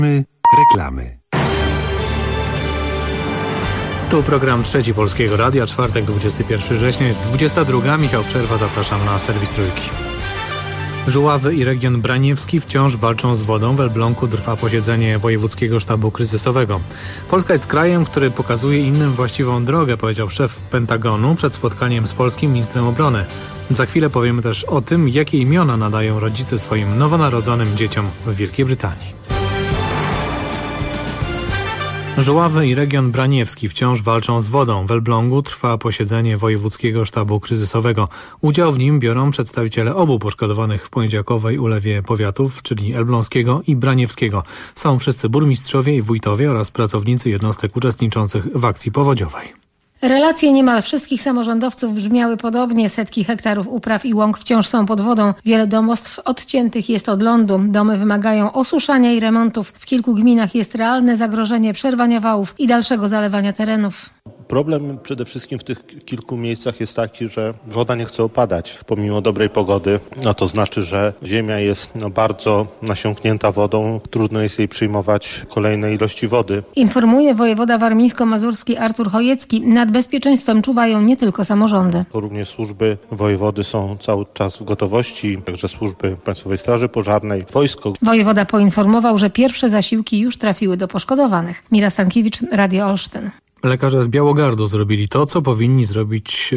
Reklamy. Tu program Trzeci Polskiego Radia, czwartek, 21 września, jest 22. Michał Przerwa, zapraszam na serwis Trójki. Żuławy i region braniewski wciąż walczą z wodą. W Elblągu trwa posiedzenie Wojewódzkiego Sztabu Kryzysowego. Polska jest krajem, który pokazuje innym właściwą drogę, powiedział szef Pentagonu przed spotkaniem z polskim ministrem obrony. Za chwilę powiemy też o tym, jakie imiona nadają rodzice swoim nowonarodzonym dzieciom w Wielkiej Brytanii. Żuławy i region braniewski wciąż walczą z wodą. W Elblągu trwa posiedzenie Wojewódzkiego Sztabu Kryzysowego. Udział w nim biorą przedstawiciele obu poszkodowanych w poniedziałkowej ulewie powiatów, czyli elbląskiego i braniewskiego. Są wszyscy burmistrzowie i wójtowie oraz pracownicy jednostek uczestniczących w akcji powodziowej. Relacje niemal wszystkich samorządowców brzmiały podobnie. Setki hektarów upraw i łąk wciąż są pod wodą. Wiele domostw odciętych jest od lądu. Domy wymagają osuszania i remontów. W kilku gminach jest realne zagrożenie przerwania wałów i dalszego zalewania terenów. Problem przede wszystkim w tych kilku miejscach jest taki, że woda nie chce opadać pomimo dobrej pogody. No to znaczy, że ziemia jest bardzo nasiąknięta wodą. Trudno jest jej przyjmować kolejne ilości wody. Informuje wojewoda warmińsko-mazurski Artur Chojecki. Nad bezpieczeństwem czuwają nie tylko samorządy. Również służby wojewody są cały czas w gotowości, także służby Państwowej Straży Pożarnej, wojsko. Wojewoda poinformował, że pierwsze zasiłki już trafiły do poszkodowanych. Mira Stankiewicz, Radio Olsztyn. Lekarze z Białogardu zrobili to, co powinien zrobić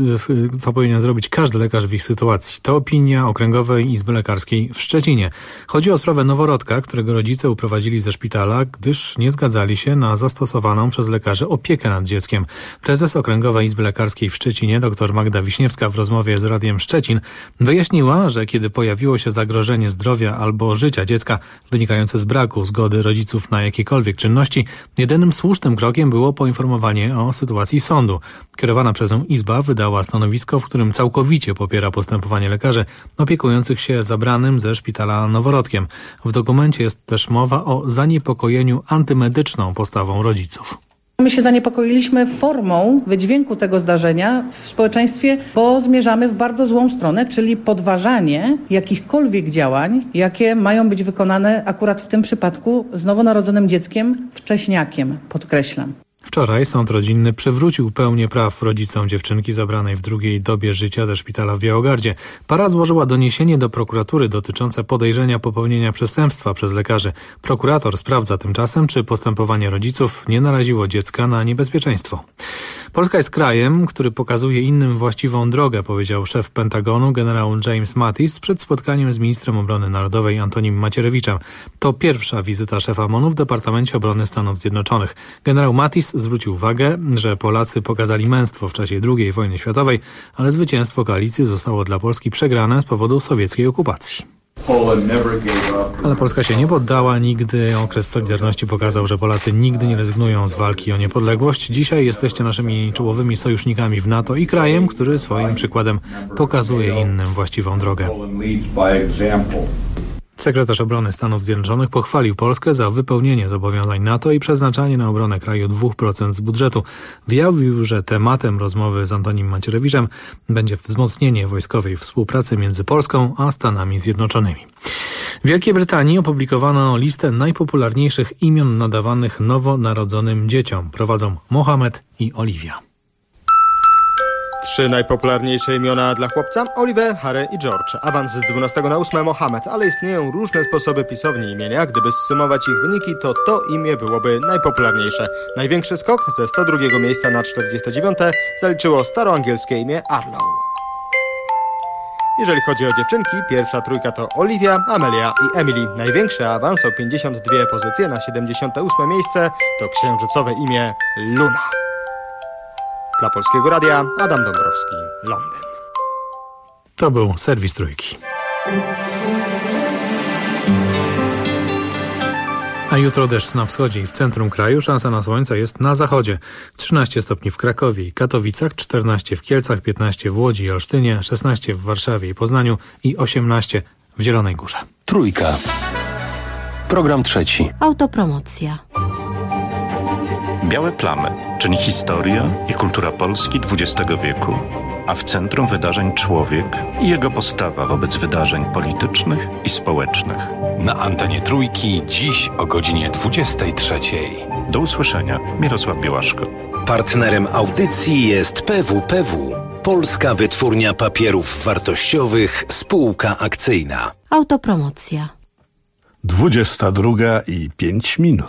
każdy lekarz w ich sytuacji. To opinia Okręgowej Izby Lekarskiej w Szczecinie. Chodzi o sprawę noworodka, którego rodzice uprowadzili ze szpitala, gdyż nie zgadzali się na zastosowaną przez lekarzy opiekę nad dzieckiem. Prezes Okręgowej Izby Lekarskiej w Szczecinie, dr Magda Wiśniewska, w rozmowie z Radiem Szczecin wyjaśniła, że kiedy pojawiło się zagrożenie zdrowia albo życia dziecka wynikające z braku zgody rodziców na jakiekolwiek czynności, jedynym słusznym krokiem było poinformowanie o sytuacji sądu. Kierowana przez nią Izba wydała stanowisko, w którym całkowicie popiera postępowanie lekarzy opiekujących się zabranym ze szpitala noworodkiem. W dokumencie jest też mowa o zaniepokojeniu antymedyczną postawą rodziców. My się zaniepokoiliśmy formą wydźwięku tego zdarzenia w społeczeństwie, bo zmierzamy w bardzo złą stronę, czyli podważanie jakichkolwiek działań, jakie mają być wykonane akurat w tym przypadku z nowonarodzonym dzieckiem, wcześniakiem, podkreślam. Wczoraj sąd rodzinny przywrócił pełnię praw rodzicom dziewczynki zabranej w drugiej dobie życia ze szpitala w Białogardzie. Para złożyła doniesienie do prokuratury dotyczące podejrzenia popełnienia przestępstwa przez lekarzy. Prokurator sprawdza tymczasem, czy postępowanie rodziców nie naraziło dziecka na niebezpieczeństwo. Polska jest krajem, który pokazuje innym właściwą drogę, powiedział szef Pentagonu generał James Mattis przed spotkaniem z ministrem obrony narodowej Antonim Macierewiczem. To pierwsza wizyta szefa MON-u w Departamencie Obrony Stanów Zjednoczonych. Generał Mattis zwrócił uwagę, że Polacy pokazali męstwo w czasie II wojny światowej, ale zwycięstwo koalicji zostało dla Polski przegrane z powodu sowieckiej okupacji. Ale Polska się nie poddała nigdy. Okres Solidarności pokazał, że Polacy nigdy nie rezygnują z walki o niepodległość. Dzisiaj jesteście naszymi czołowymi sojusznikami w NATO i krajem, który swoim przykładem pokazuje innym właściwą drogę. Sekretarz Obrony Stanów Zjednoczonych pochwalił Polskę za wypełnienie zobowiązań NATO i przeznaczanie na obronę kraju 2% z budżetu. Wyjawił, że tematem rozmowy z Antonim Macierewiczem będzie wzmocnienie wojskowej współpracy między Polską a Stanami Zjednoczonymi. W Wielkiej Brytanii opublikowano listę najpopularniejszych imion nadawanych nowonarodzonym dzieciom. Prowadzą Mohamed i Olivia. 3 najpopularniejsze imiona dla chłopca: Oliver, Harry i George. Awans z 12 na 8 Mohamed, ale istnieją różne sposoby pisowni imienia. Gdyby zsumować ich wyniki, to imię byłoby najpopularniejsze. Największy skok ze 102 miejsca na 49 zaliczyło staroangielskie imię Arlo. Jeżeli chodzi o dziewczynki, pierwsza trójka to Olivia, Amelia i Emily. Największy awans o 52 pozycje na 78 miejsce to księżycowe imię Luna. Dla Polskiego Radia Adam Dąbrowski, Londyn. To był serwis Trójki. A jutro deszcz na wschodzie i w centrum kraju, szansa na słońce jest na zachodzie. 13 stopni w Krakowie i Katowicach, 14 w Kielcach, 15 w Łodzi i Olsztynie, 16 w Warszawie i Poznaniu i 18 w Zielonej Górze. Trójka. Program trzeci. Autopromocja. Białe plamy, czyli historia i kultura Polski XX wieku. a w centrum wydarzeń człowiek i jego postawa wobec wydarzeń politycznych i społecznych. Na antenie Trójki dziś o godzinie 23. Do usłyszenia. Mirosław Białaszko. Partnerem audycji jest PWPW, Polska Wytwórnia Papierów Wartościowych, spółka akcyjna. Autopromocja. 22:05.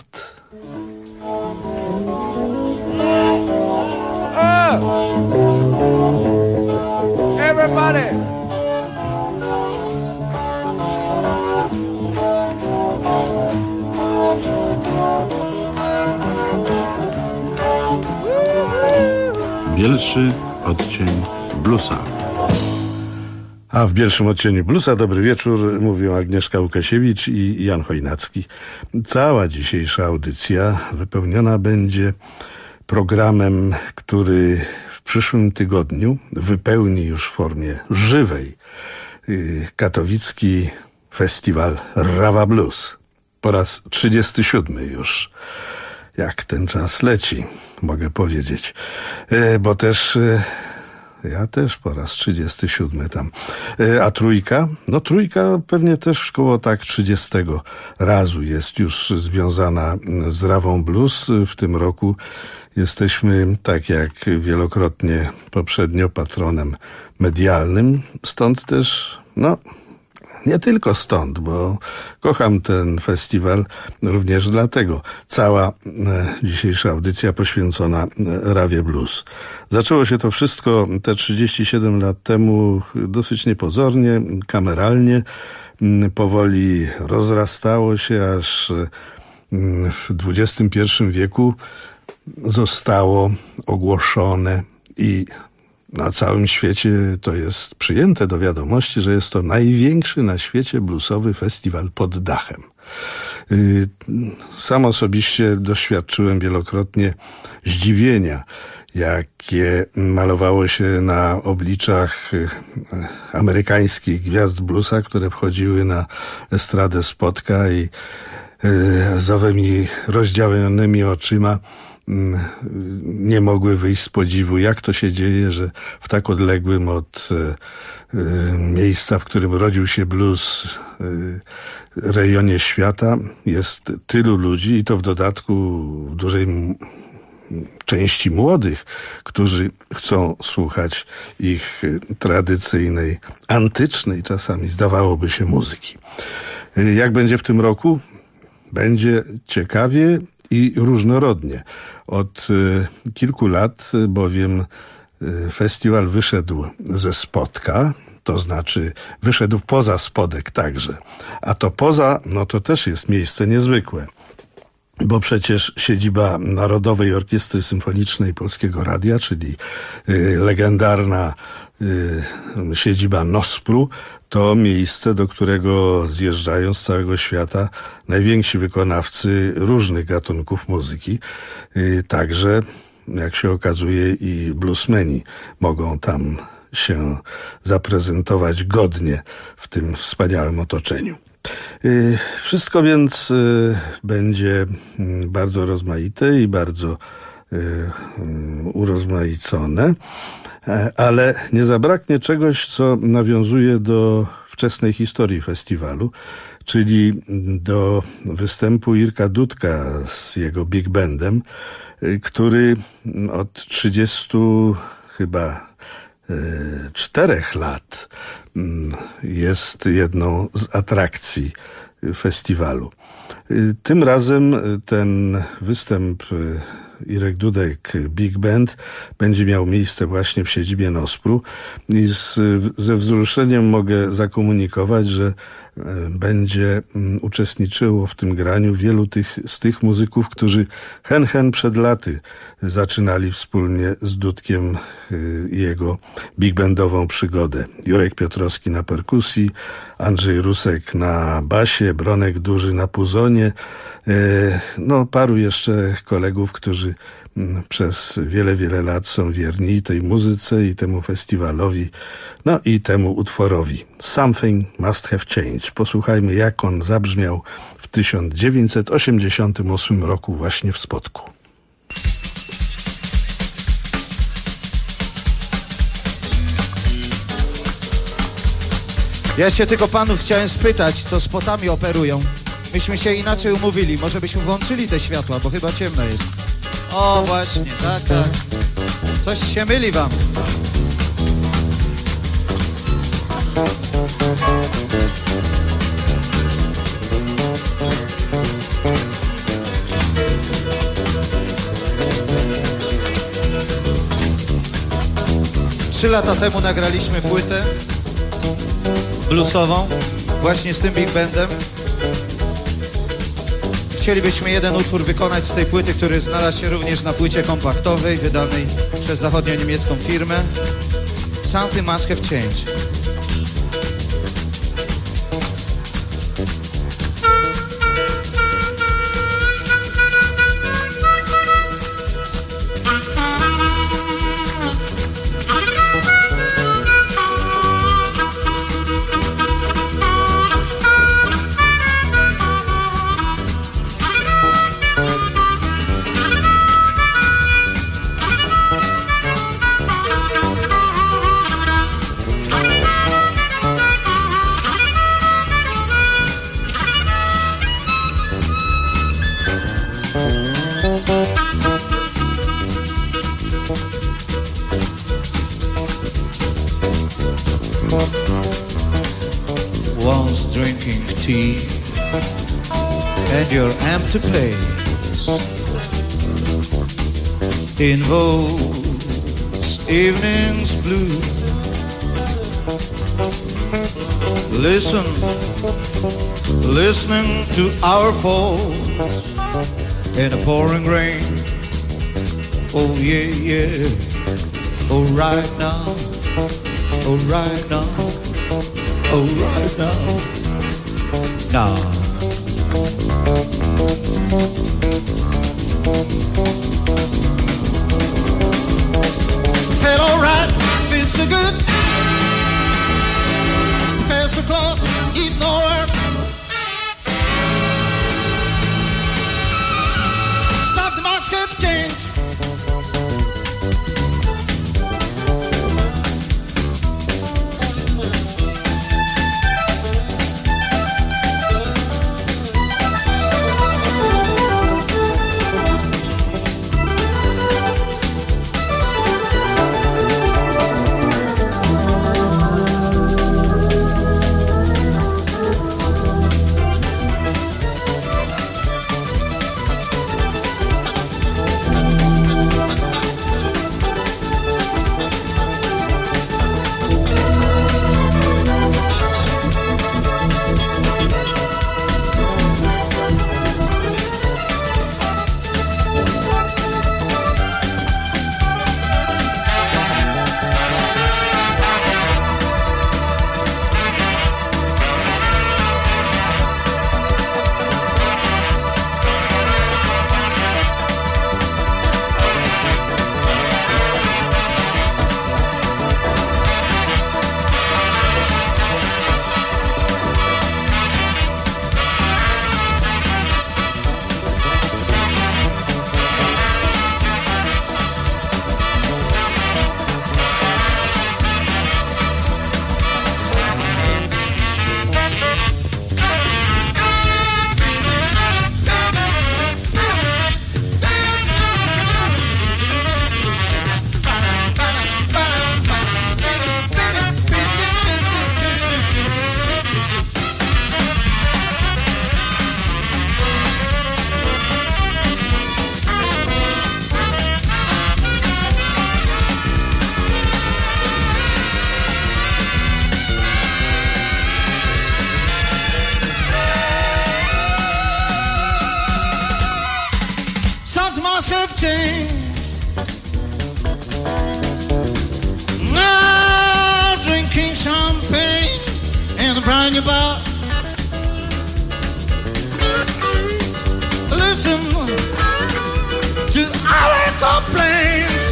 Everybody! Bielszy odcień bluesa. A w pierwszym odcieniu bluesa dobry wieczór, mówią Agnieszka Łukasiewicz i Jan Chojnacki. Cała dzisiejsza audycja wypełniona będzie programem, który w przyszłym tygodniu wypełni już w formie żywej katowicki festiwal Rawa Blues. Po raz 37 już. Jak ten czas leci, mogę powiedzieć. Bo też ja też po raz 37 tam. A Trójka? No Trójka pewnie też koło tak 30 razu jest już związana z Rawą Blues. W tym roku jesteśmy, tak jak wielokrotnie poprzednio, patronem medialnym. Stąd też, nie tylko stąd, bo kocham ten festiwal również dlatego. Cała dzisiejsza audycja poświęcona Rawie Blues. Zaczęło się to wszystko te 37 lat temu dosyć niepozornie, kameralnie. Powoli rozrastało się, aż w XXI wieku zostało ogłoszone i na całym świecie to jest przyjęte do wiadomości, że jest to największy na świecie bluesowy festiwal pod dachem. Sam osobiście doświadczyłem wielokrotnie zdziwienia, jakie malowało się na obliczach amerykańskich gwiazd bluesa, które wchodziły na estradę Spotka i z owymi rozdziawionymi oczyma nie mogły wyjść z podziwu, jak to się dzieje, że w tak odległym od miejsca, w którym rodził się blues, rejonie świata jest tylu ludzi i to w dodatku w dużej części młodych, którzy chcą słuchać ich tradycyjnej, antycznej czasami zdawałoby się muzyki. Jak będzie w tym roku? Będzie ciekawie i różnorodnie. Od kilku lat bowiem festiwal wyszedł ze Spotka, to znaczy wyszedł poza Spodek także. A to poza, to też jest miejsce niezwykłe. Bo przecież siedziba Narodowej Orkiestry Symfonicznej Polskiego Radia, czyli legendarna siedziba NOSPR-u, to miejsce, do którego zjeżdżają z całego świata najwięksi wykonawcy różnych gatunków muzyki. Także, jak się okazuje, i bluesmeni mogą tam się zaprezentować godnie w tym wspaniałym otoczeniu. Wszystko więc będzie bardzo rozmaite i bardzo urozmaicone, ale nie zabraknie czegoś, co nawiązuje do wczesnej historii festiwalu, czyli do występu Irka Dudka z jego big bandem, który od 30 chyba 4 lat jest jedną z atrakcji festiwalu. Tym razem ten występ Irek Dudek Big Band będzie miał miejsce właśnie w siedzibie NOSPR-u i ze wzruszeniem mogę zakomunikować, że będzie uczestniczyło w tym graniu wielu z tych muzyków, którzy hen przed laty zaczynali wspólnie z Dudkiem jego big bandową przygodę. Jurek Piotrowski na perkusji, Andrzej Rusek na basie, Bronek Duży na puzonie, paru jeszcze kolegów, którzy przez wiele lat są wierni tej muzyce i temu festiwalowi, i temu utworowi. Something Must Have Changed. Posłuchajmy, jak on zabrzmiał w 1988 roku właśnie w Spodku. Ja się tylko panów chciałem spytać, co spotami operują. Myśmy się inaczej umówili, może byśmy włączyli te światła, bo chyba ciemno jest. O, właśnie, tak. Coś się myli wam. Trzy lata temu nagraliśmy płytę bluesową, właśnie z tym big bandem. Chcielibyśmy jeden utwór wykonać z tej płyty, który znalazł się również na płycie kompaktowej, wydanej przez zachodnio-niemiecką firmę. Something Must Have Changed. Once drinking tea at your empty place, in those evenings blue, listening to our faults in the pouring rain. Oh yeah, oh right now, oh right now, oh right now, now. Felt alright, feels so good, felt so close, even nowhere. Something must have changed. Must have changed. Now drinking champagne in a brand new bar. Listen to our complaints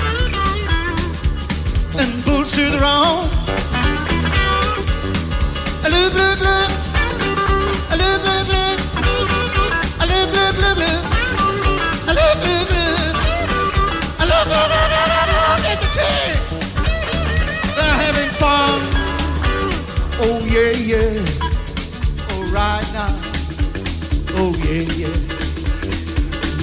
and bullshit around. I live, live, live. I live, live, live. I live, live, live, live. I love it, I love it, get the tea. They're having fun. Oh yeah.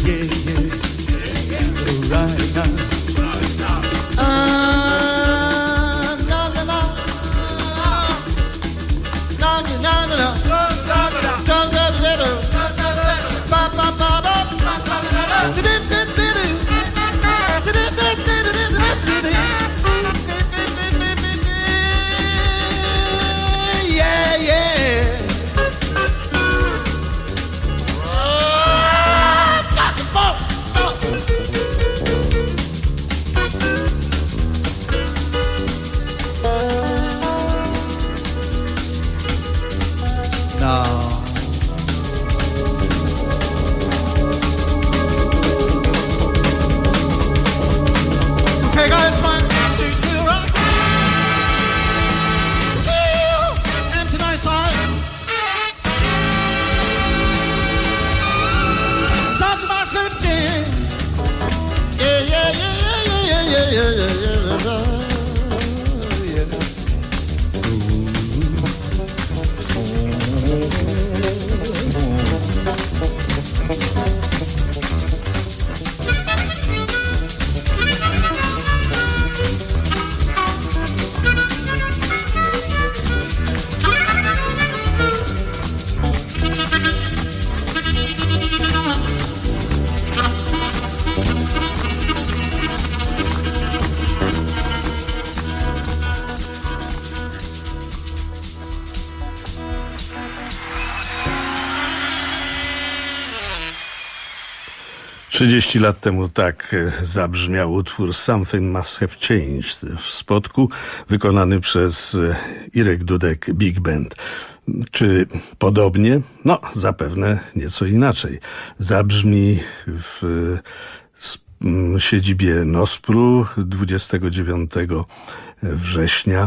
Trzydzieści lat temu tak zabrzmiał utwór Something Must Have Changed w Spodku, wykonany przez Irek Dudek Big Band. Czy podobnie? No, zapewne nieco inaczej. Zabrzmi w siedzibie NOSPR-u 29 września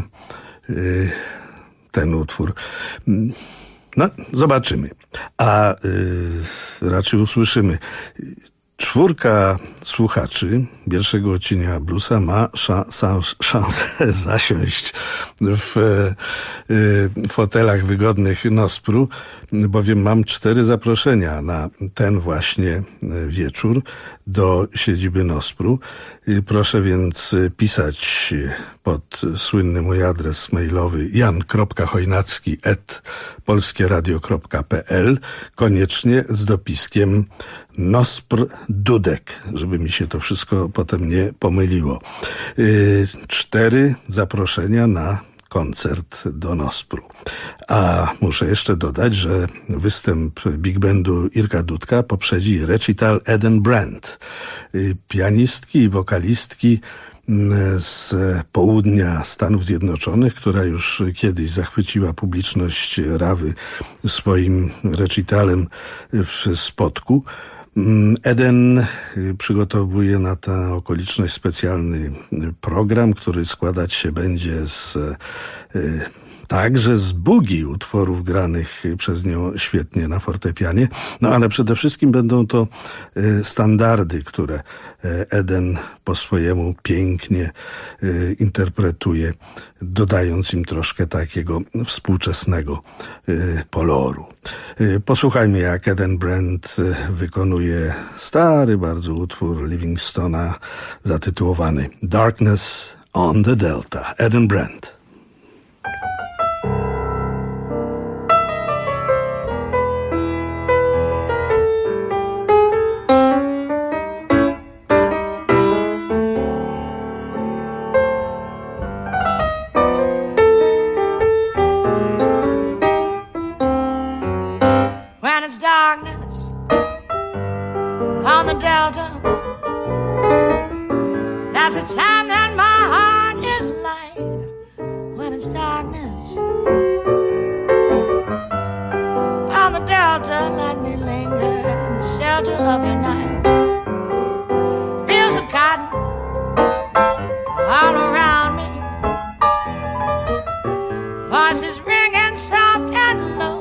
ten utwór. No, zobaczymy. A raczej usłyszymy. 4 słuchaczy pierwszego odcinka bluesa ma szansę zasiąść w fotelach wygodnych NOSPR-u, bowiem mam 4 zaproszenia na ten właśnie wieczór do siedziby NOSPR-u. Proszę więc pisać pod słynny mój adres mailowy jan.chojnacki@polskieradio.pl, koniecznie z dopiskiem NOSPR Dudek, żeby mi się to wszystko potem nie pomyliło. 4 zaproszenia na koncert do NOSPR-u. A muszę jeszcze dodać, że występ Big Bandu Irka Dudka poprzedzi recital Eden Brand, pianistki i wokalistki z południa Stanów Zjednoczonych, która już kiedyś zachwyciła publiczność Rawy swoim recitalem w Spodku. Eden przygotowuje na tę okoliczność specjalny program, który składać się będzie także z boogie utworów granych przez nią świetnie na fortepianie, no ale przede wszystkim będą to standardy, które Eden po swojemu pięknie interpretuje, dodając im troszkę takiego współczesnego koloru. Posłuchajmy, jak Eden Brand wykonuje stary bardzo utwór Livingstona zatytułowany Darkness on the Delta. Eden Brand. It's darkness on the Delta. That's the time that my heart is light. When it's darkness on the Delta, let me linger in the shelter of your night. Fields of cotton all around me, voices ringing soft and low.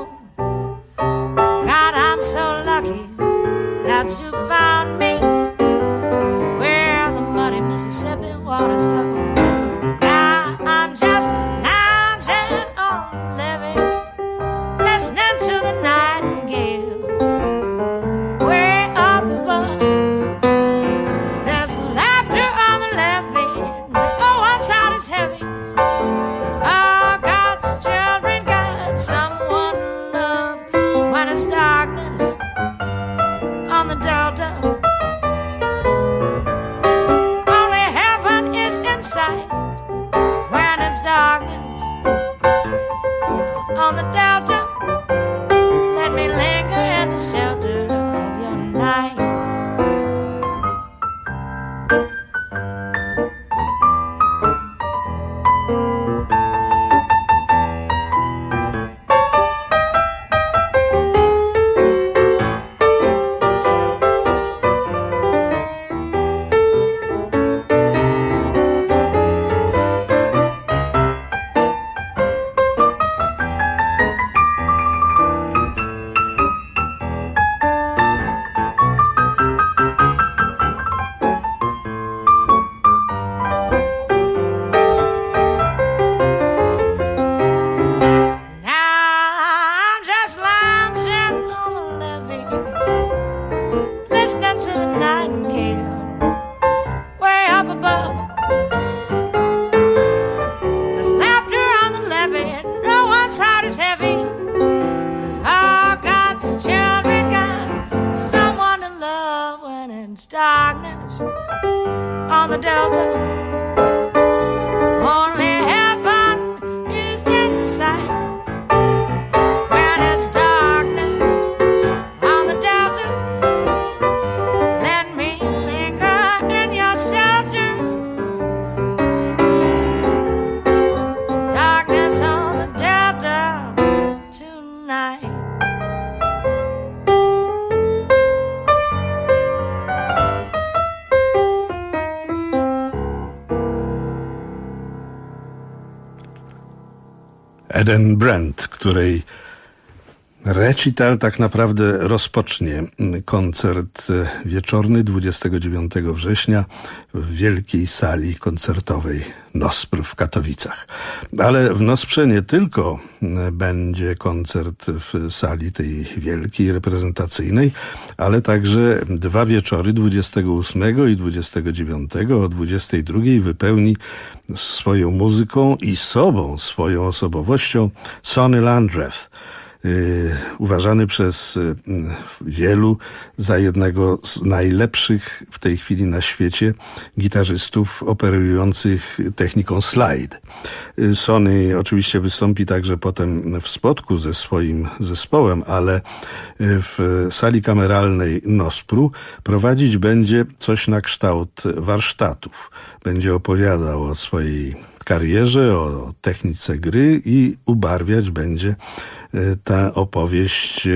So lucky that you found me where the muddy Mississippi waters flow. Now I'm just lounging on the levee, listening to the nightingale way up above. the Delta. Only heaven is in sight when it's darkness on the Delta. Let me linger in the shelter of your night. Eden Brand, której recital tak naprawdę rozpocznie koncert wieczorny 29 września w wielkiej sali koncertowej Nospr w Katowicach. Ale w Nosprze nie tylko będzie koncert w sali tej wielkiej, reprezentacyjnej, ale także 2 wieczory 28 i 29 o 22 wypełni swoją muzyką i sobą, swoją osobowością Sonny Landreth. Uważany przez wielu za jednego z najlepszych w tej chwili na świecie gitarzystów operujących techniką slide. Sonny oczywiście wystąpi także potem w spotku ze swoim zespołem, ale w sali kameralnej Nospru prowadzić będzie coś na kształt warsztatów. Będzie opowiadał o swojej karierze, o technice gry i ubarwiać będzie tę opowieść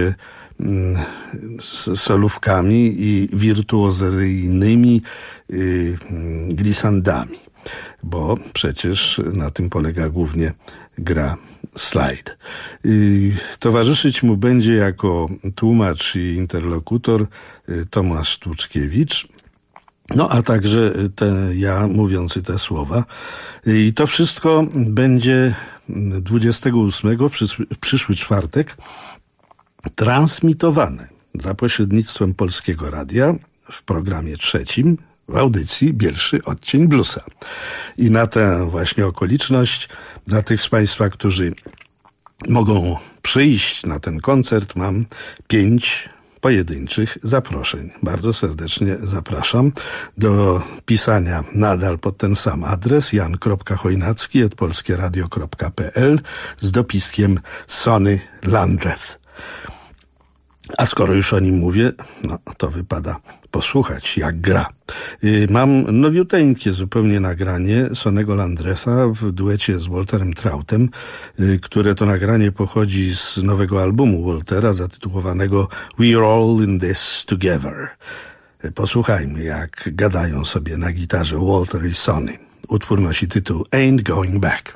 solówkami i wirtuozeryjnymi glissandami, bo przecież na tym polega głównie gra slide. Towarzyszyć mu będzie jako tłumacz i interlokutor Tomasz Tłuczkiewicz, no a także ja mówiący te słowa. I to wszystko będzie 28 w przyszły czwartek transmitowane za pośrednictwem Polskiego Radia w programie 3 w audycji Pierwszy Odcień Bluesa. I na tę właśnie okoliczność, dla tych z Państwa, którzy mogą przyjść na ten koncert, mam 5 pojedynczych zaproszeń. Bardzo serdecznie zapraszam do pisania nadal pod ten sam adres jan.chojnacki@polskieradio.pl z dopiskiem Sonny Landreth. A skoro już o nim mówię, no to wypada posłuchać, jak gra. Mam nowiuteńkie zupełnie nagranie Sonnego Landretha w duecie z Walterem Troutem, które to nagranie pochodzi z nowego albumu Waltera zatytułowanego We're All in This Together. Posłuchajmy, jak gadają sobie na gitarze Walter i Sonny. Utwór nosi tytuł Ain't Going Back.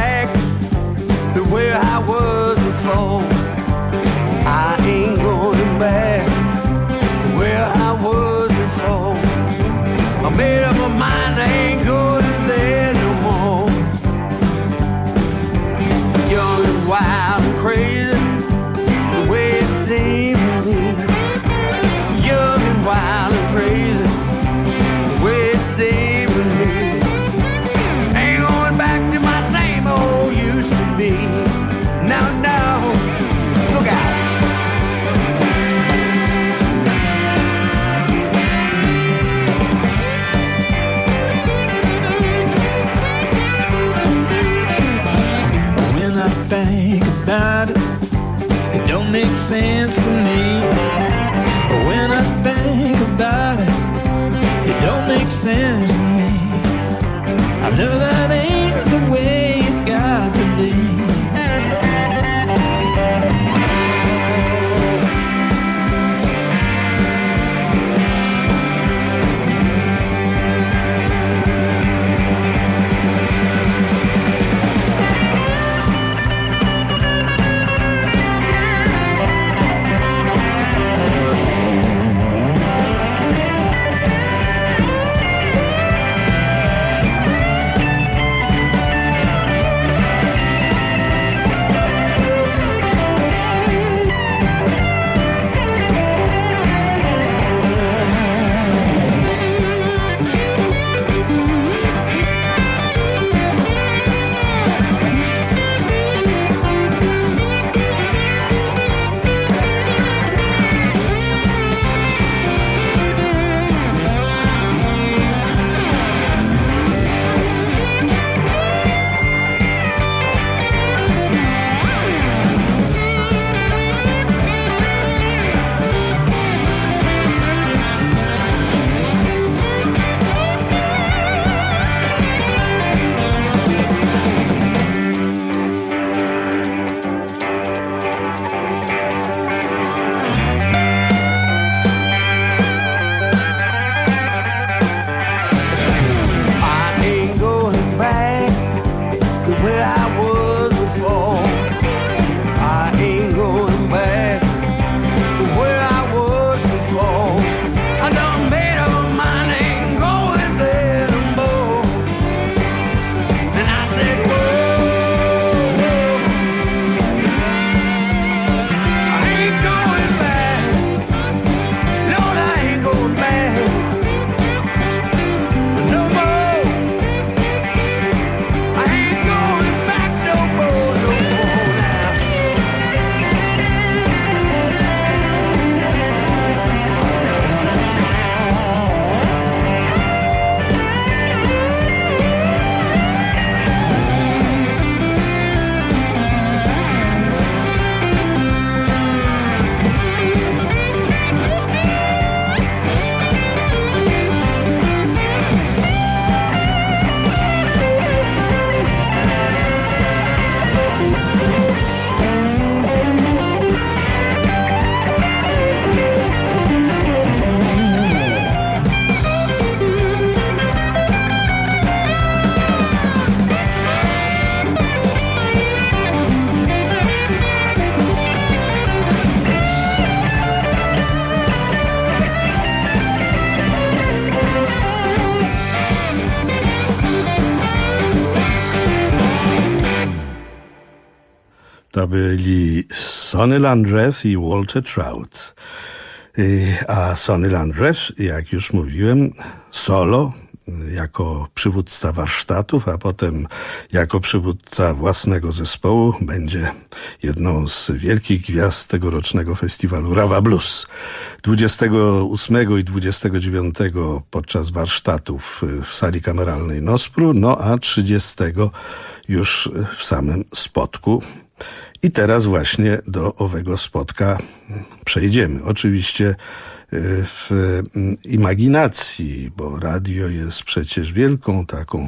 I ain't going sense to me. But when I think about it, it don't make sense to me. I know that ain't the way it's got to be. To byli Sonny Landreth i Walter Trout. A Sonny Landreth, jak już mówiłem, solo jako przywódca warsztatów, a potem jako przywódca własnego zespołu będzie jedną z wielkich gwiazd tegorocznego festiwalu Rawa Blues. 28 i 29 podczas warsztatów w sali kameralnej Nospru, no a 30 już w samym spotku. I teraz właśnie do owego spotka przejdziemy. Oczywiście w imaginacji, bo radio jest przecież wielką taką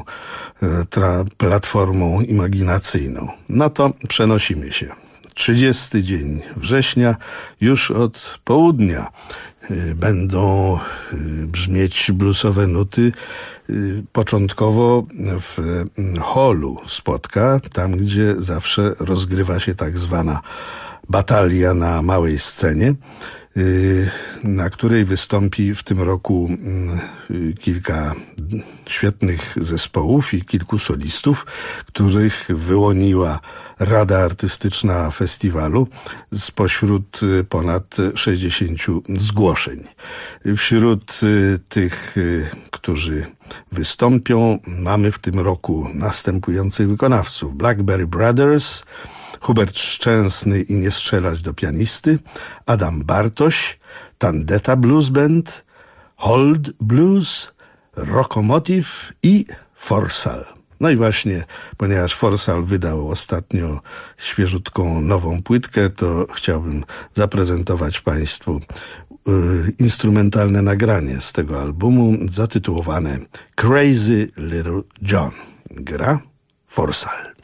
platformą imaginacyjną. No to przenosimy się. 30 dzień września, już od południa będą brzmieć bluesowe nuty początkowo w holu spotka, tam gdzie zawsze rozgrywa się tak zwana batalia na małej scenie, na której wystąpi w tym roku kilka świetnych zespołów i kilku solistów, których wyłoniła Rada Artystyczna Festiwalu spośród ponad 60 zgłoszeń. Wśród tych, którzy wystąpią, mamy w tym roku następujących wykonawców: Blackberry Brothers, Hubert Szczęsny i Nie strzelać do pianisty, Adam Bartoś, Tandeta Blues Band, Hold Blues, Rockomotive i Forsal. No i właśnie, ponieważ Forsal wydał ostatnio świeżutką nową płytkę, to chciałbym zaprezentować Państwu instrumentalne nagranie z tego albumu zatytułowane Crazy Little John. Gra Forsal.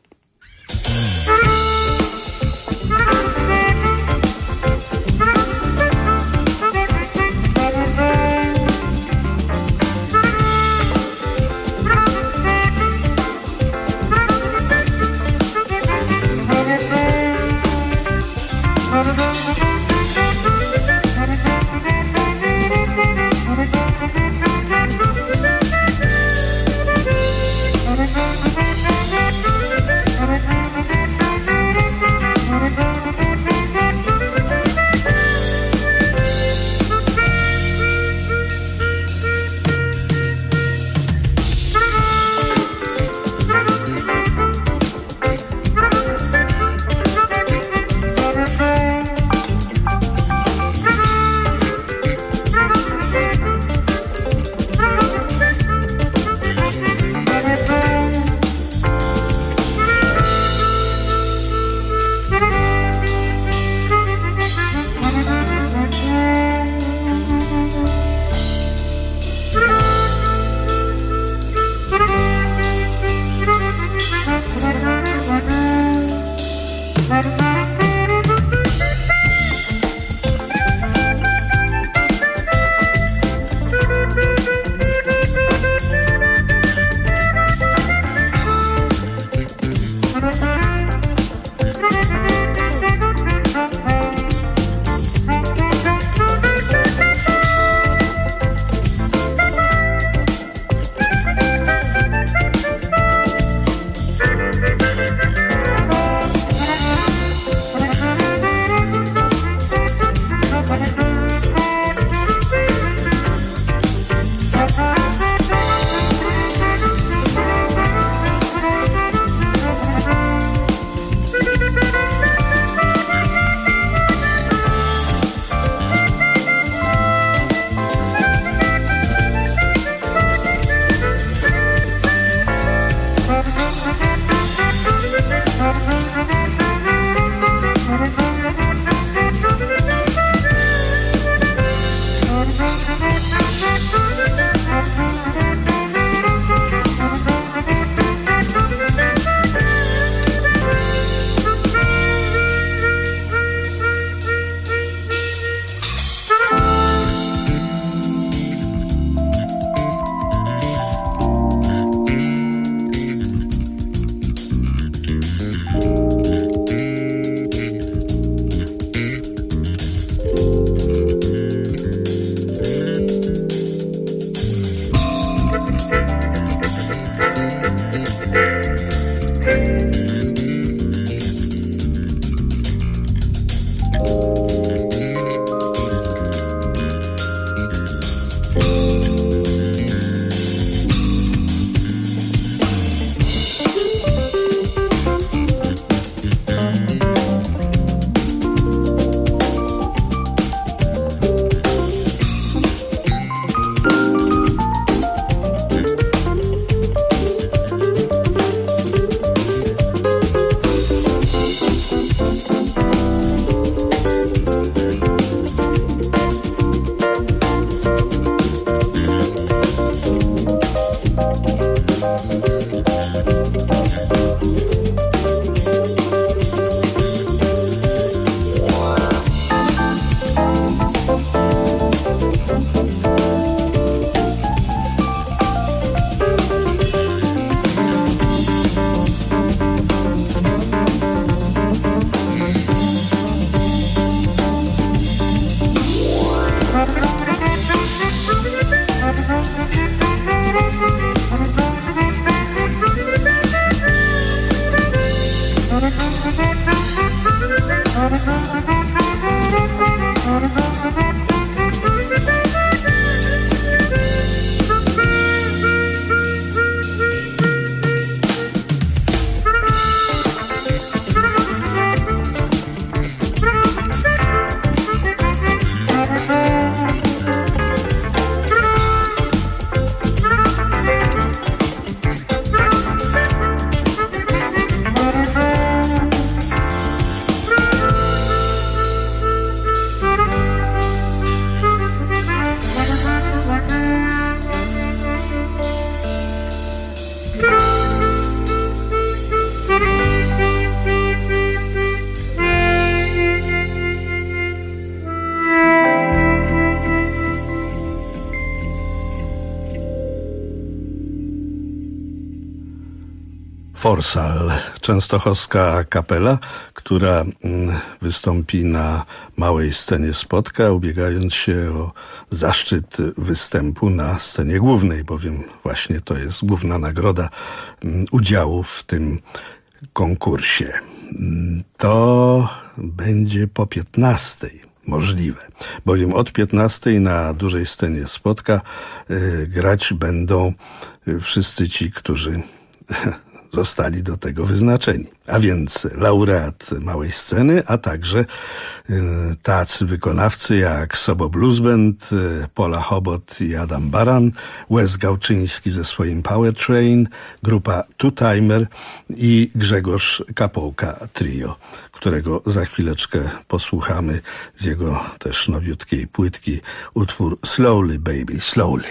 Forsal, częstochowska kapela, która wystąpi na małej scenie Spodka, ubiegając się o zaszczyt występu na scenie głównej, bowiem właśnie to jest główna nagroda udziału w tym konkursie. To będzie po 15:00 możliwe, bowiem od 15:00 na dużej scenie Spodka grać będą wszyscy ci, którzy zostali do tego wyznaczeni. A więc laureat małej sceny, a także tacy wykonawcy jak Sobo Blues Band, Paula Hobot i Adam Baran, Wes Gałczyński ze swoim Power Train, grupa Two Timer i Grzegorz Kapołka Trio, którego za chwileczkę posłuchamy z jego też nowiutkiej płytki utwór Slowly Baby Slowly.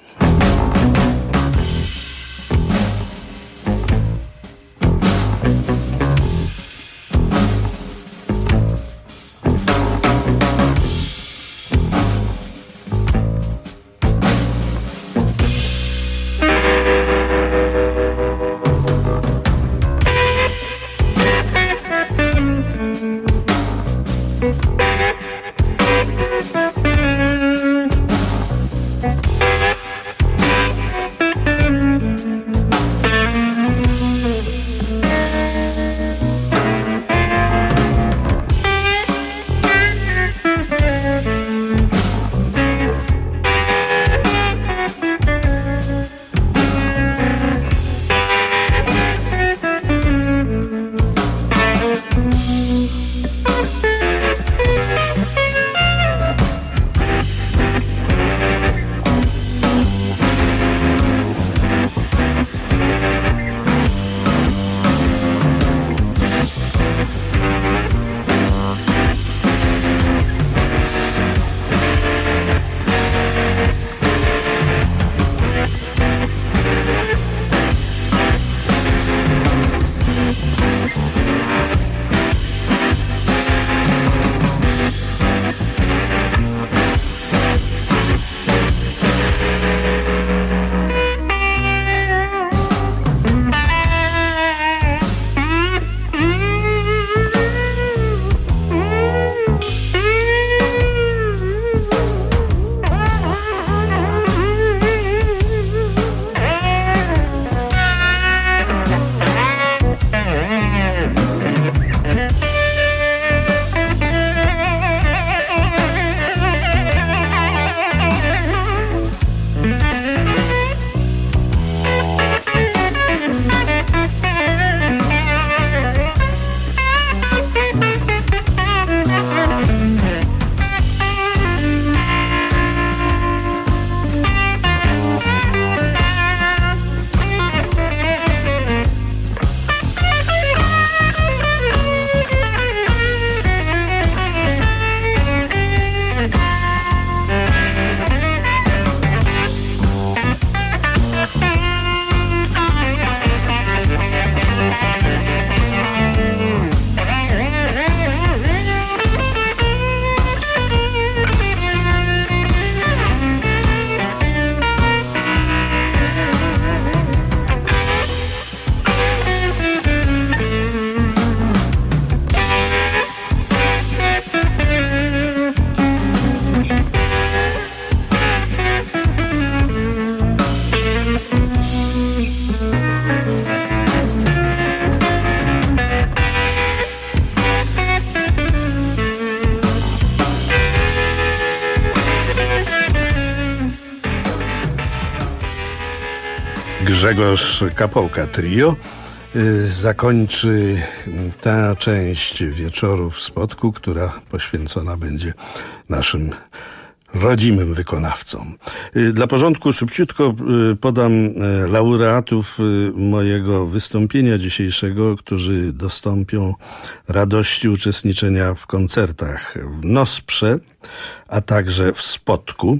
Grzegorz Kapołka Trio zakończy ta część wieczoru w Spodku, która poświęcona będzie naszym rodzimym wykonawcom. Dla porządku szybciutko podam laureatów mojego wystąpienia dzisiejszego, którzy dostąpią radości uczestniczenia w koncertach w Nosprze, a także w Spodku.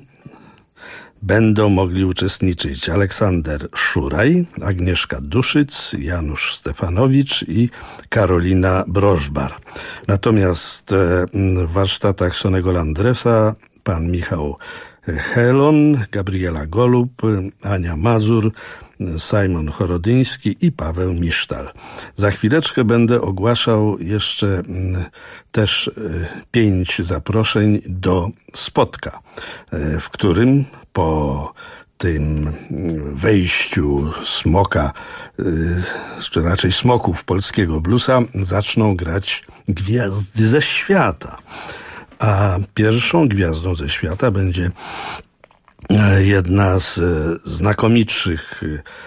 Będą mogli uczestniczyć Aleksander Szuraj, Agnieszka Duszyc, Janusz Stefanowicz i Karolina Brożbar. Natomiast w warsztatach Sonego Landresa pan Michał Helon, Gabriela Golub, Ania Mazur, Simon Chorodyński i Paweł Misztal. Za chwileczkę będę ogłaszał jeszcze też 5 zaproszeń do spotka, w którym po tym wejściu smoka, czy raczej smoków polskiego bluesa zaczną grać gwiazdy ze świata. A pierwszą gwiazdą ze świata będzie jedna z znakomitszych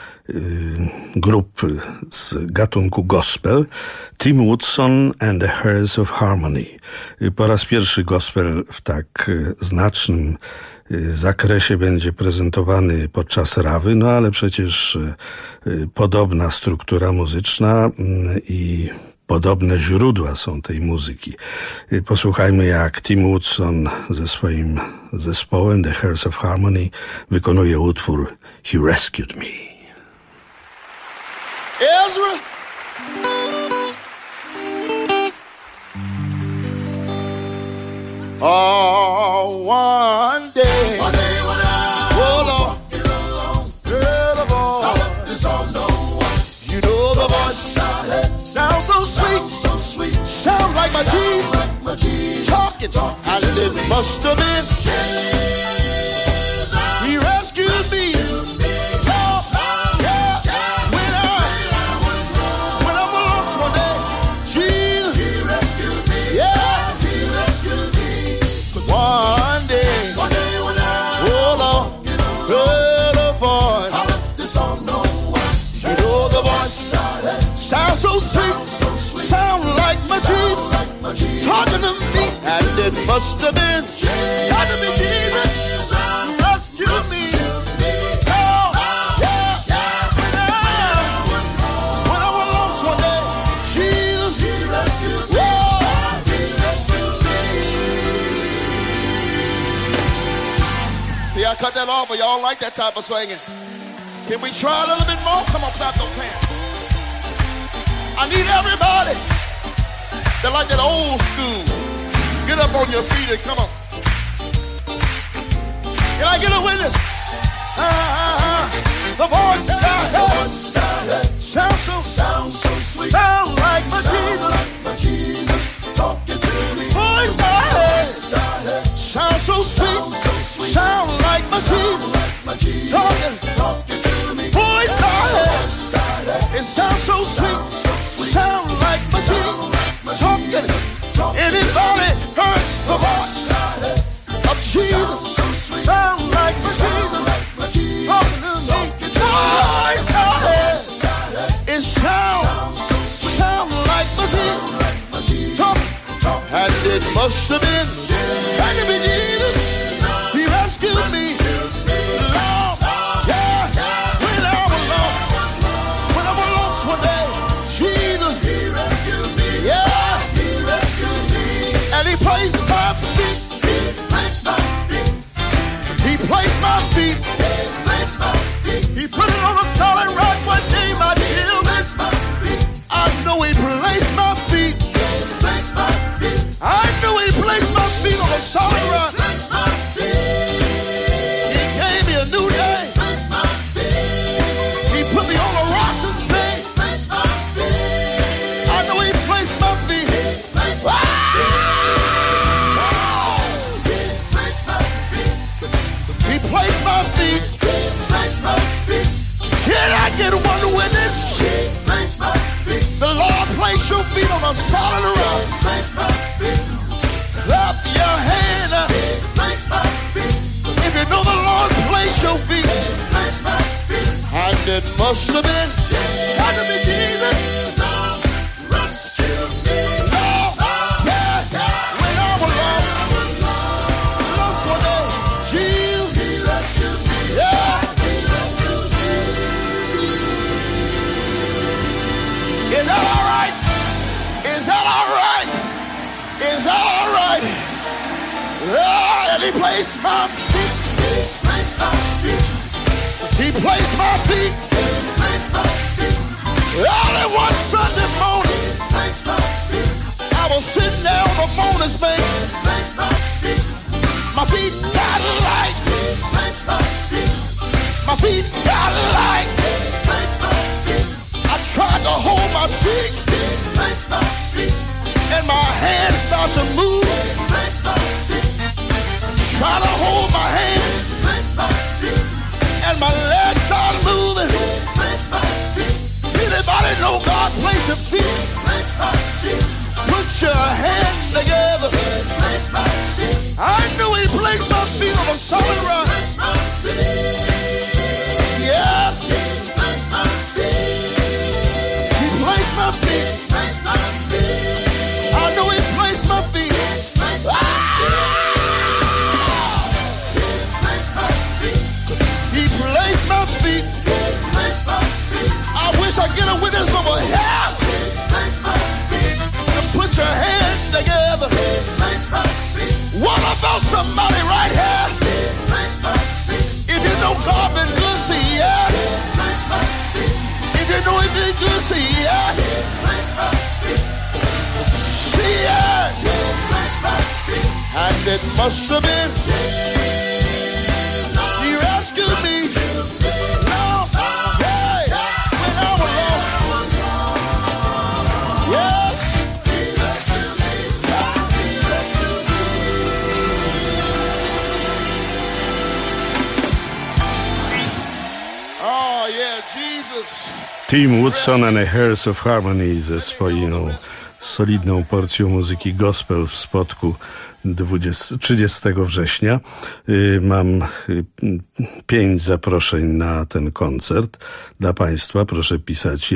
grup z gatunku gospel, Tim Woodson and the Heirs of Harmony. Po raz pierwszy gospel w tak znacznym zakresie będzie prezentowany podczas Rawy, no ale przecież podobna struktura muzyczna i podobne źródła są tej muzyki. Posłuchajmy, jak Tim Woodson ze swoim zespołem The Heirs of Harmony wykonuje utwór He Rescued Me. Ezra, one day when I was walking alone, heard a voice, you know the voice sounds so sweet, sound like my Jesus, talking, and it must have been Jesus. He rescued me. So sweet, sound like my Jesus, talking to me, and it must have been, got to be Jesus, rescue me. Oh, yeah, when I was lost one day, Jesus, He rescued me. He rescued me. Yeah, I cut that off, but y'all like that type of singing. Can we try a little bit more? Come on, clap those hands. I need everybody that like that old school. Get up on your feet and come on. Can I get a witness? The voice I heard sounds so sweet. Sound like my Jesus, talking to me. Voice I heard sounds so sweet. Sound like my Jesus, talking to me. Voice I heard, it sounds so sweet. Sound like my Jesus, talking. Anybody heard the voice of Jesus? Sound like my Jesus, talking to me. Voice I heard, it sound like my Jesus, talking. And it must have been, had to be Jesus. He rescued me. He placed my feet. He placed my feet. He put it on a solid rock one day, my children. I know He placed my feet. I know He placed my feet on a solid rock. He gave me a new day. He put me on a rock to stay. I know He placed my feet. Place my feet. Can I get one witness? The Lord placed your feet on a solid rock. Clap your hand up. If you know the Lord placed your feet. And it must have been, had to be Jesus. Rescue me. Lord, yeah, when I was lost one day, Jesus. Yeah. Is that all right? Is that all right? Is that all right? Oh, and He placed my feet. He placed my feet. Early one Sunday morning, I was sitting there on the motor's bank. My feet got light. My feet got light. I tried to hold my feet. And my hands start to move. Try to hold my hand. And my legs start moving. Anybody know God place your feet? Put your hand together. I knew He placed my feet on a solid rock. Yes. He placed my feet. I know He placed my feet. He placed my feet. I wish I get a witness over here. To put your hand together. What about somebody right here? If you know God been good, say yes. If you know He been good, say yes. Say yes. And it must have been He rescued me. Tim Woodson and the Heirs of Harmony ze swoją solidną porcją muzyki gospel w Spodku 30 września. Mam 5 zaproszeń na ten koncert dla Państwa. Proszę pisać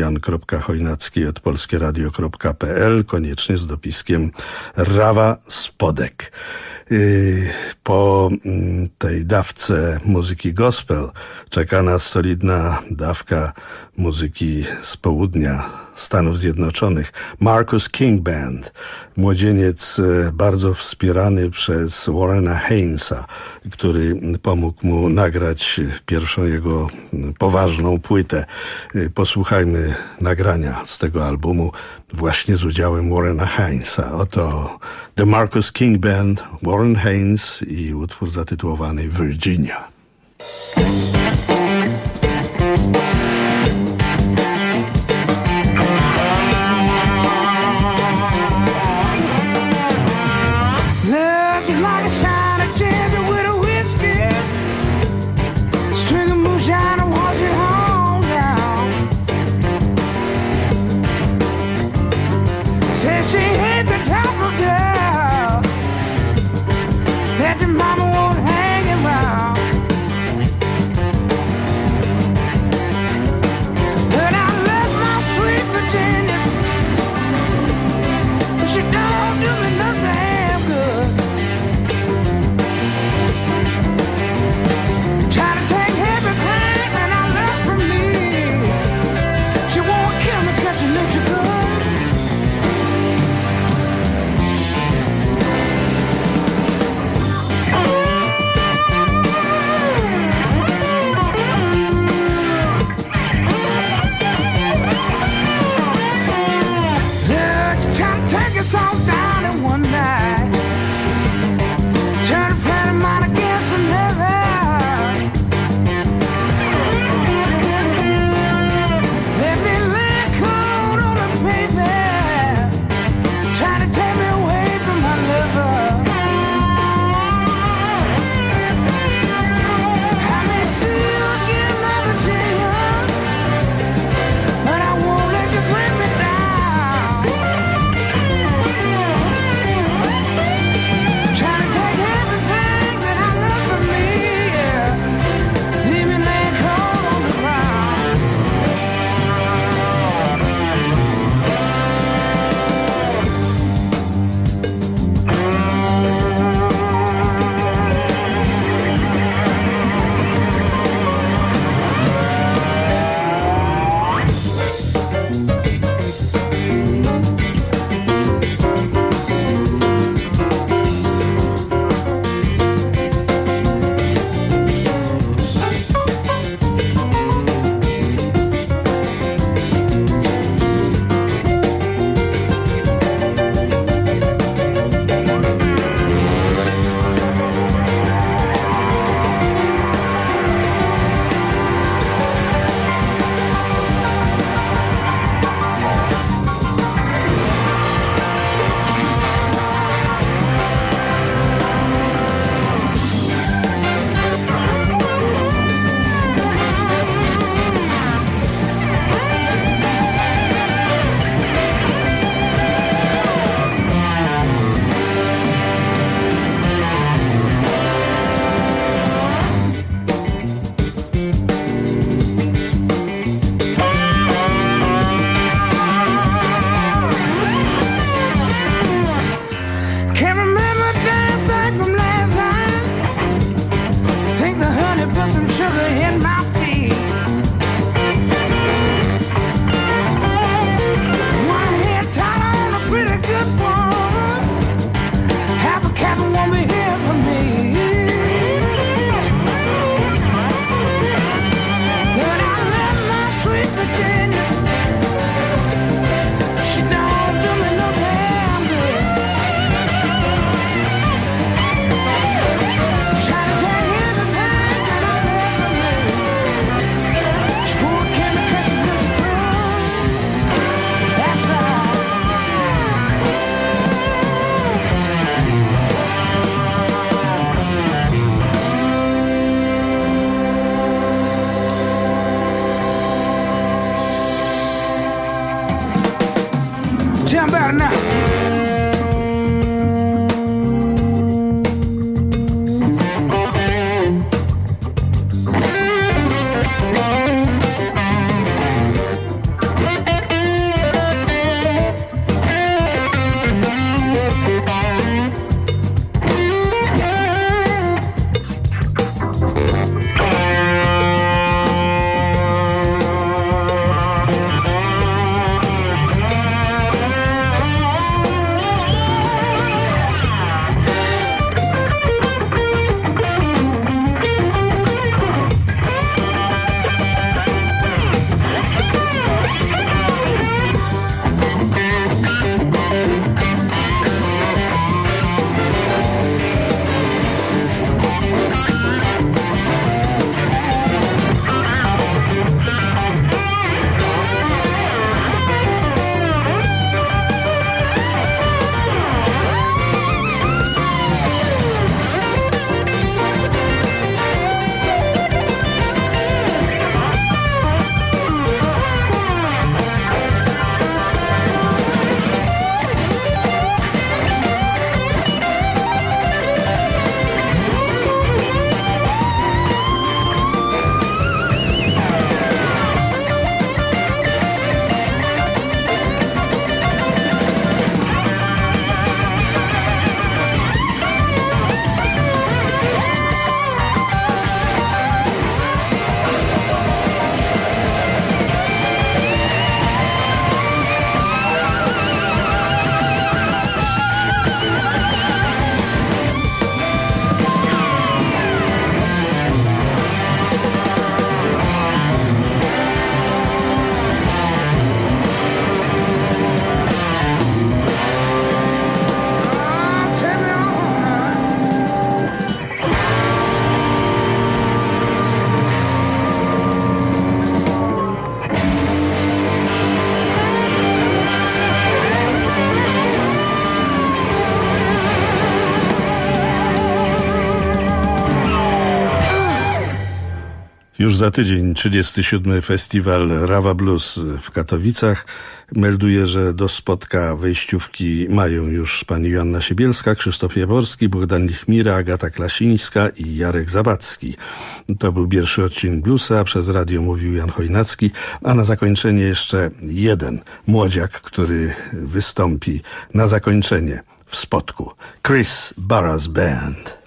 jan.chojnacki@polskieradio.pl, koniecznie z dopiskiem Rawa Spodek. Po tej dawce muzyki gospel czeka nas solidna dawka muzyki z południa Stanów Zjednoczonych. Marcus King Band, młodzieniec bardzo wspierany przez Warrena Hainesa, który pomógł mu nagrać pierwszą jego poważną płytę. Posłuchajmy nagrania z tego albumu właśnie z udziałem Warrena Hainesa. Oto The Marcus King Band, Warren Haynes i utwór zatytułowany Virginia. Mama won't hang around. Tell me about it now. Już za tydzień 37. Festiwal Rawa Blues w Katowicach. Melduje, że do spotka wejściówki mają już pani Joanna Sibielska, Krzysztof Jaworski, Bogdan Lichmira, Agata Klasińska i Jarek Zawadzki. To był pierwszy odcinek bluesa, przez radio mówił Jan Chojnacki, a na zakończenie jeszcze jeden młodziak, który wystąpi na zakończenie w spotku. Chris Barras Band.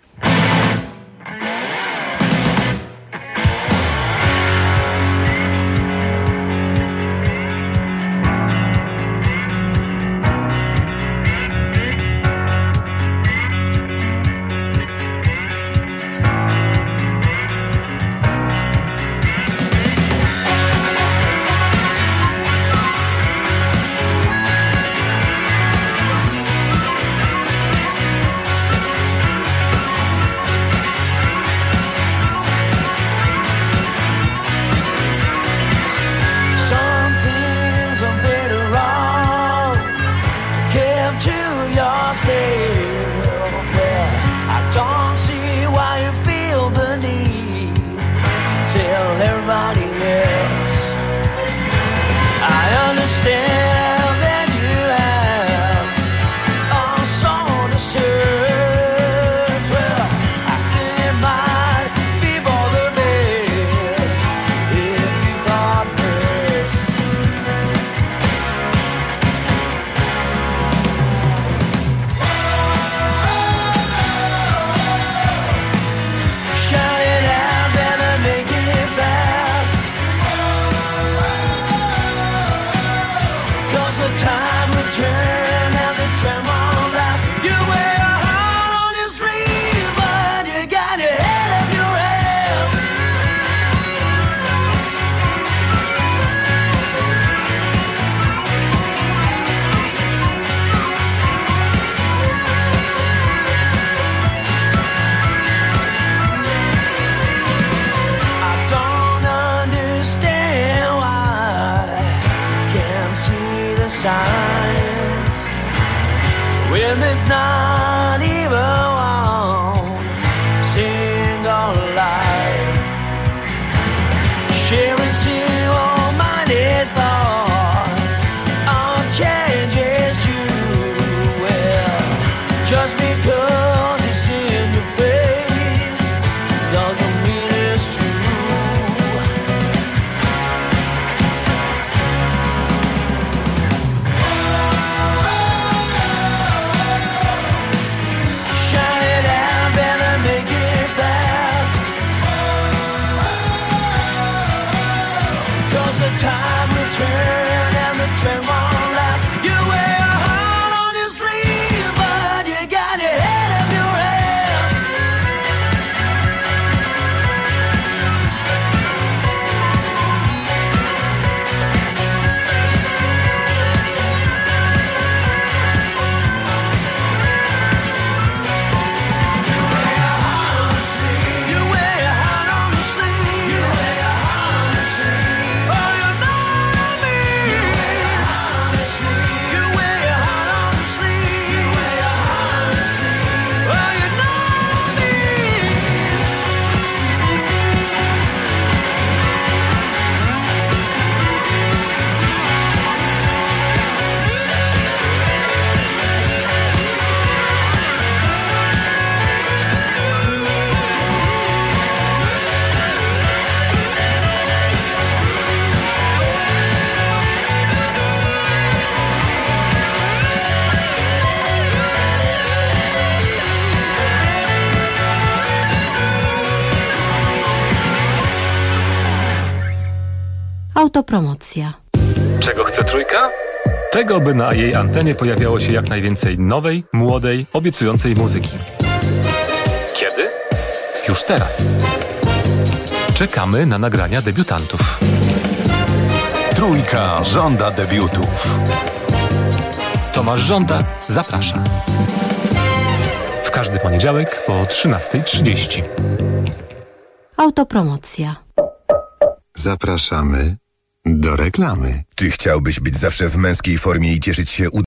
Signs when there's not even one single light, sharing single-minded thoughts on changing Autopromocja. Czego chce Trójka? Tego, by na jej antenie pojawiało się jak najwięcej nowej, młodej, obiecującej muzyki. Kiedy? Już teraz. Czekamy na nagrania debiutantów. Trójka żąda debiutów. Tomasz Żąda zaprasza. W każdy poniedziałek po 13:30. Autopromocja. Zapraszamy do reklamy. Czy chciałbyś być zawsze w męskiej formie i cieszyć się